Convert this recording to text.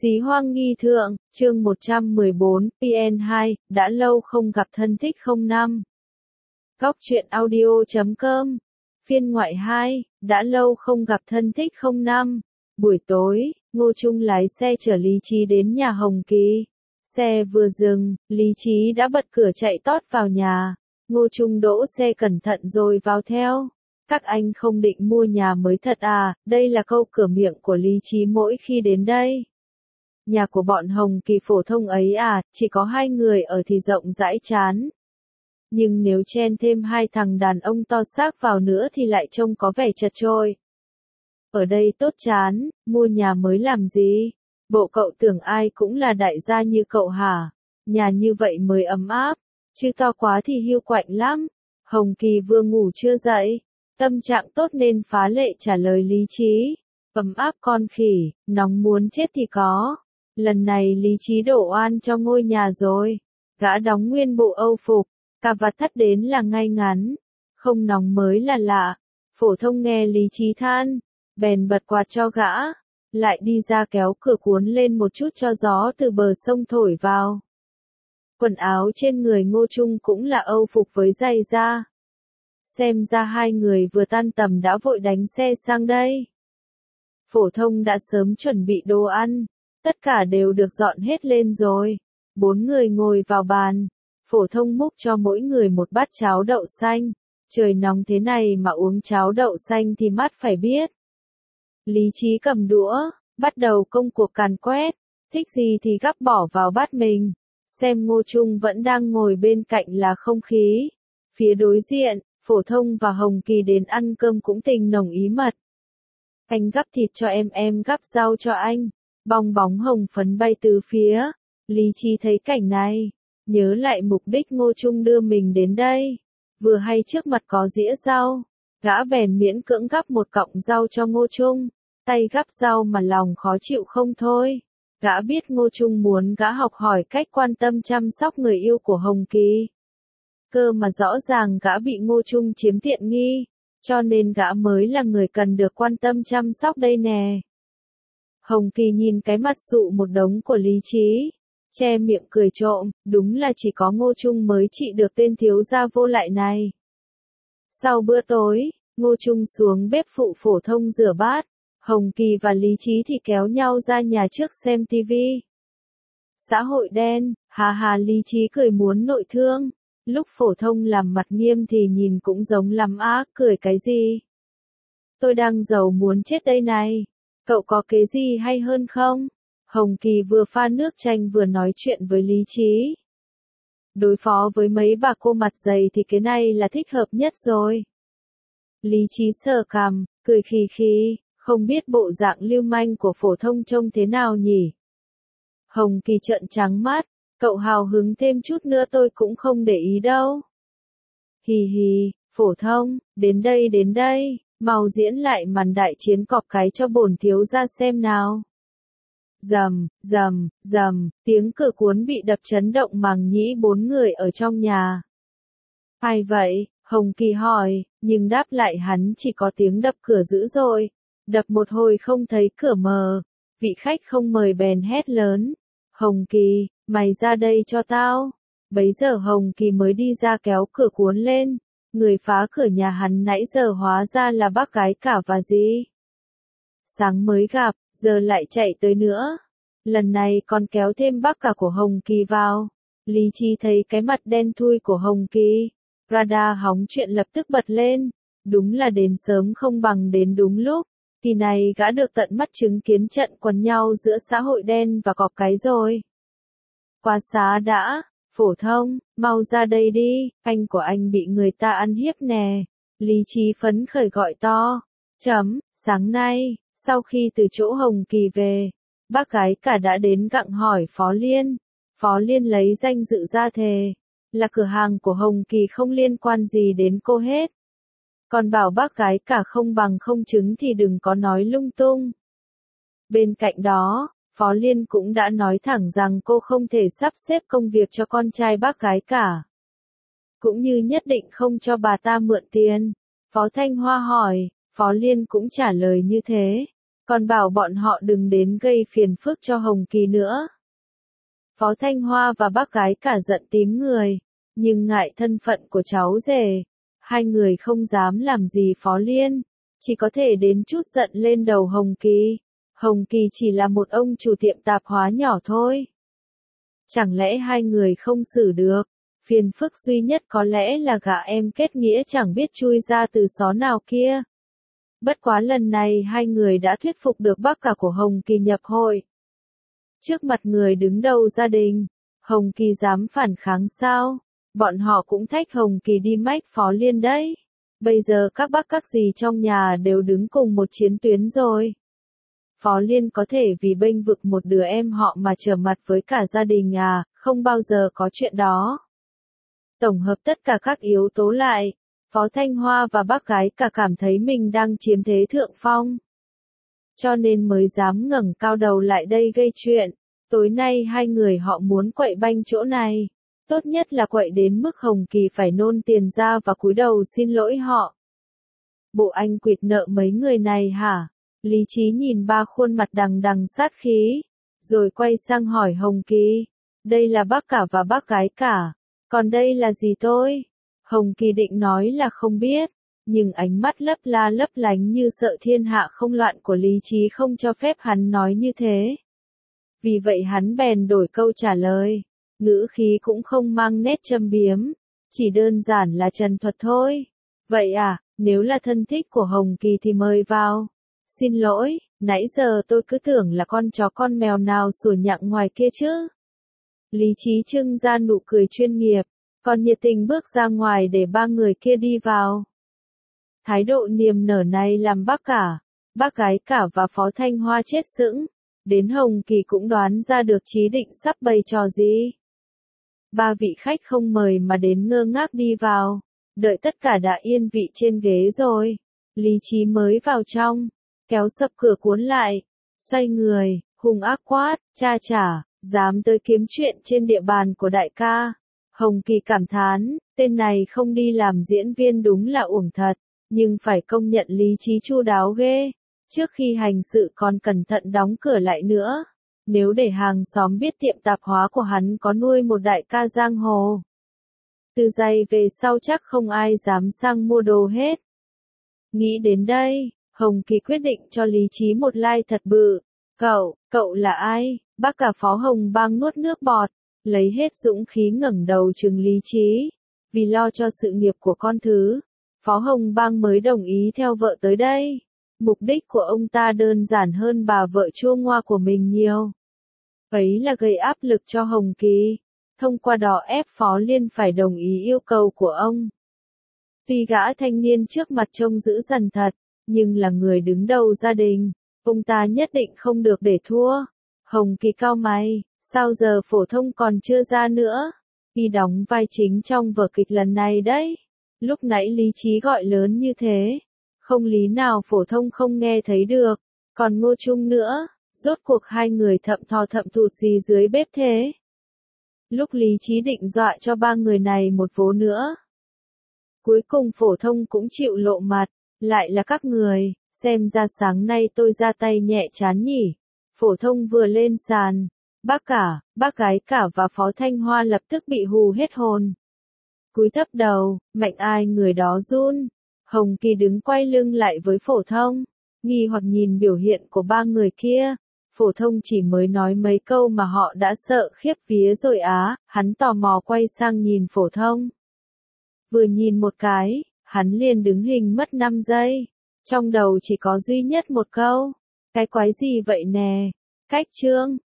Xí hoang nghi thượng, chương 114, PN2, đã lâu không gặp thân thích 05. Góc truyện audio.com, phiên ngoại 2, đã lâu không gặp thân thích 05. Buổi tối, Ngô Trung lái xe chở Lý Trí đến nhà Hồng Kỳ. Xe vừa dừng, Lý Trí đã bật cửa chạy tót vào nhà. Ngô Trung đỗ xe cẩn thận rồi vào theo. Các anh không định mua nhà mới thật à, đây là câu cửa miệng của Lý Trí mỗi khi đến đây. Nhà của bọn Hồng Kỳ phổ thông ấy à, chỉ có 2 người ở thì rộng rãi chán. Nhưng nếu chen thêm 2 thằng đàn ông to xác vào nữa thì lại trông có vẻ chật chội. Ở đây tốt chán, mua nhà mới làm gì? Bộ cậu tưởng ai cũng là đại gia như cậu hả? Nhà như vậy mới ấm áp, chứ to quá thì hiu quạnh lắm. Hồng Kỳ vừa ngủ chưa dậy, tâm trạng tốt nên phá lệ trả lời Lý Trí. Ấm áp con khỉ, nóng muốn chết thì có. Lần này Lý Trí đổ oan cho ngôi nhà rồi. Gã đóng nguyên bộ Âu phục, cà vạt thắt đến là ngay ngắn. Không nóng mới là lạ. Phổ thông nghe Lý Trí than, bèn bật quạt cho gã. Lại đi ra kéo cửa cuốn lên một chút cho gió từ bờ sông thổi vào. Quần áo trên người Ngô Trung cũng là Âu phục với giày da. Xem ra 2 người vừa tan tầm đã vội đánh xe sang đây. Phổ thông đã sớm chuẩn bị đồ ăn. Tất cả đều được dọn hết lên rồi. 4 người ngồi vào bàn. Phổ thông múc cho mỗi người một bát cháo đậu xanh. Trời nóng thế này mà uống cháo đậu xanh thì mát phải biết. Lý Trí cầm đũa, bắt đầu công cuộc càn quét. Thích gì thì gắp bỏ vào bát mình. Xem Ngô Trung vẫn đang ngồi bên cạnh là không khí. Phía đối diện, Phổ thông và Hồng Kỳ đến ăn cơm cũng tình nồng ý mật. Anh gắp thịt cho em gắp rau cho anh. Bong bóng hồng phấn bay từ phía. Lý Trí thấy cảnh này, nhớ lại mục đích Ngô Trung đưa mình đến đây. Vừa hay trước mặt có dĩa rau, gã bèn miễn cưỡng gắp một cọng rau cho Ngô Trung. Tay gắp rau mà lòng khó chịu không thôi. Gã biết Ngô Trung muốn gã học hỏi cách quan tâm chăm sóc người yêu của Hồng Kỳ. Cơ mà rõ ràng gã bị Ngô Trung chiếm tiện nghi, cho nên gã mới là người cần được quan tâm chăm sóc đây nè. Hồng Kỳ nhìn cái mặt sụ một đống của Lý Trí, che miệng cười trộm, đúng là chỉ có Ngô Trung mới trị được tên thiếu gia vô lại này. Sau bữa tối, Ngô Trung xuống bếp phụ Phổ thông rửa bát, Hồng Kỳ và Lý Trí thì kéo nhau ra nhà trước xem tivi. Xã hội đen, hà hà Lý Trí cười muốn nội thương, lúc Phổ thông làm mặt nghiêm thì nhìn cũng giống lắm á, cười cái gì? Tôi đang giàu muốn chết đây này. Cậu có kế gì hay hơn không? Hồng Kỳ vừa pha nước chanh vừa nói chuyện với Lý Trí. Đối phó với mấy bà cô mặt dày thì cái này là thích hợp nhất rồi. Lý Trí sờ cằm, cười khì khì, không biết bộ dạng lưu manh của Phổ thông trông thế nào nhỉ? Hồng Kỳ trợn trắng mắt, cậu hào hứng thêm chút nữa tôi cũng không để ý đâu. Hì hì, Phổ thông, đến đây. Mau diễn lại màn đại chiến cọp cái cho bổn thiếu gia xem nào. Rầm, tiếng cửa cuốn bị đập chấn động màng nhĩ 4 người ở trong nhà. Ai vậy? Hồng Kỳ hỏi, nhưng đáp lại hắn chỉ có tiếng đập cửa dữ dội. Đập một hồi không thấy cửa mở. Vị khách không mời bèn hét lớn. Hồng Kỳ, mày ra đây cho tao. Bấy giờ Hồng Kỳ mới đi ra kéo cửa cuốn lên. Người phá cửa nhà hắn nãy giờ hóa ra là bác gái cả và gì. Sáng mới gặp, giờ lại chạy tới nữa. Lần này còn kéo thêm bác cả của Hồng Kỳ vào. Lý Trí thấy cái mặt đen thui của Hồng Kỳ. Radar hóng chuyện lập tức bật lên. Đúng là đến sớm không bằng đến đúng lúc. Kỳ này gã được tận mắt chứng kiến trận quần nhau giữa xã hội đen và cọp cái rồi. Qua xá đã. Phổ thông, mau ra đây đi, anh của anh bị người ta ăn hiếp nè. Lý Trí phấn khởi gọi to. Sáng nay, sau khi từ chỗ Hồng Kỳ về, bác gái cả đã đến gặng hỏi Phó Liên. Phó Liên lấy danh dự ra thề, là cửa hàng của Hồng Kỳ không liên quan gì đến cô hết. Còn bảo bác gái cả không bằng không chứng thì đừng có nói lung tung. Bên cạnh đó, Phó Liên cũng đã nói thẳng rằng cô không thể sắp xếp công việc cho con trai bác gái cả. Cũng như nhất định không cho bà ta mượn tiền. Phó Thanh Hoa hỏi, Phó Liên cũng trả lời như thế. còn bảo bọn họ đừng đến gây phiền phức cho Hồng Kỳ nữa. Phó Thanh Hoa và bác gái cả giận tím người, nhưng ngại thân phận của cháu rể, hai người không dám làm gì Phó Liên, chỉ có thể đến chút giận lên đầu Hồng Kỳ. Hồng Kỳ chỉ là một ông chủ tiệm tạp hóa nhỏ thôi. Chẳng lẽ hai người không xử được? Phiền phức duy nhất có lẽ là gã em kết nghĩa chẳng biết chui ra từ xó nào kia. Bất quá lần này hai người đã thuyết phục được bác cả của Hồng Kỳ nhập hội. Trước mặt người đứng đầu gia đình, Hồng Kỳ dám phản kháng sao? Bọn họ cũng thách Hồng Kỳ đi mách Phó Liên đấy. Bây giờ các bác các dì trong nhà đều đứng cùng một chiến tuyến rồi. Phó Liên có thể vì bênh vực một đứa em họ mà trở mặt với cả gia đình à, không bao giờ có chuyện đó. Tổng hợp tất cả các yếu tố lại, Phó Thanh Hoa và bác gái cả cảm thấy mình đang chiếm thế thượng phong. Cho nên mới dám ngẩng cao đầu lại đây gây chuyện. Tối nay hai người họ muốn quậy banh chỗ này. Tốt nhất là quậy đến mức Hồng Kỳ phải nôn tiền ra và cúi đầu xin lỗi họ. Bộ anh quỵt nợ mấy người này hả? Lý Trí nhìn ba khuôn mặt đằng đằng sát khí, rồi quay sang hỏi Hồng Kỳ. Đây là bác cả và bác gái cả, còn đây là gì tôi? Hồng Kỳ định nói là không biết, nhưng ánh mắt lấp la lấp lánh như sợ thiên hạ không loạn của Lý Trí không cho phép hắn nói như thế. Vì vậy hắn bèn đổi câu trả lời, ngữ khí cũng không mang nét châm biếm, chỉ đơn giản là trần thuật thôi. Vậy à, nếu là thân thích của Hồng Kỳ thì mời vào. Xin lỗi, nãy giờ tôi cứ tưởng là con chó con mèo nào sủa nhặng ngoài kia chứ. Lý Trí trưng ra nụ cười chuyên nghiệp, còn nhiệt tình bước ra ngoài để ba người kia đi vào. Thái độ niềm nở này làm bác cả, bác gái cả và Phó Thanh Hoa chết sững. Đến Hồng Kỳ cũng đoán ra được Chí định sắp bày trò gì. Ba vị khách không mời mà đến ngơ ngác đi vào, đợi tất cả đã yên vị trên ghế rồi. Lý Trí mới vào trong, kéo sập cửa cuốn lại, xoay người, hung ác quát, cha chả, dám tới kiếm chuyện trên địa bàn của đại ca. Hồng Kỳ cảm thán, tên này không đi làm diễn viên đúng là uổng thật, nhưng phải công nhận Lý Trí chu đáo ghê. Trước khi hành sự còn cẩn thận đóng cửa lại nữa. Nếu để hàng xóm biết tiệm tạp hóa của hắn có nuôi một đại ca giang hồ, từ giây về sau chắc không ai dám sang mua đồ hết. Nghĩ đến đây, Hồng Kỳ quyết định cho Lý Trí một like thật bự. Cậu là ai? Bác cả Phó Hồng Bang nuốt nước bọt, lấy hết dũng khí ngẩng đầu trừng Lý Trí. Vì lo cho sự nghiệp của con thứ, Phó Hồng Bang mới đồng ý theo vợ tới đây. Mục đích của ông ta đơn giản hơn bà vợ chua ngoa của mình nhiều. Ấy là gây áp lực cho Hồng Kỳ, thông qua đó ép Phó Liên phải đồng ý yêu cầu của ông. Tuy gã thanh niên trước mặt trông dữ dằn thật, nhưng là người đứng đầu gia đình, ông ta nhất định không được để thua. Hồng Kỳ cau mày, sao giờ phổ thông còn chưa ra nữa? Y đóng vai chính trong vở kịch lần này đấy. Lúc nãy Lý Trí gọi lớn như thế, không lý nào phổ thông không nghe thấy được. Còn Ngô Trung nữa, rốt cuộc hai người thậm thò thậm thụt gì dưới bếp thế? Lúc Lý Trí định dọa cho ba người này một vố nữa. Cuối cùng phổ thông cũng chịu lộ mặt, lại là các người, xem ra sáng nay tôi ra tay nhẹ chán nhỉ. Phổ thông vừa lên sàn, bác cả, bác gái cả và Phó Thanh Hoa lập tức bị hù hết hồn. Cúi thấp đầu, mạnh ai người đó run. Hồng Kỳ đứng quay lưng lại với phổ thông, nghi hoặc nhìn biểu hiện của ba người kia. Phổ thông chỉ mới nói mấy câu mà họ đã sợ khiếp vía rồi á, hắn tò mò quay sang nhìn phổ thông. Vừa nhìn một cái, hắn liền đứng hình mất 5 giây. Trong đầu chỉ có duy nhất một câu. Cái quái gì vậy nè? Cách trương,